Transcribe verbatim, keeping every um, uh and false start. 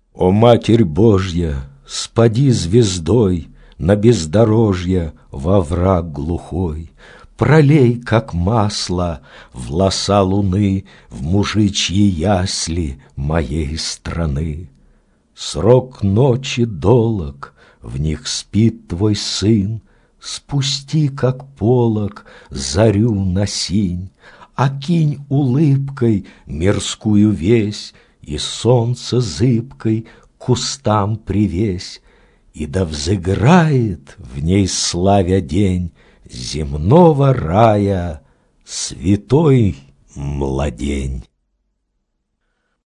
О, Матерь Божья, спади звездой на бездорожье во враг глухой, пролей, как масло, в лоса луны в мужичьи ясли моей страны. Срок ночи долог, в них спит твой сын, спусти, как полог, зарю на синь, окинь улыбкой мирскую весь и солнце зыбкой к кустам привесь, и да взыграет в ней, славя день земного рая, святой младень.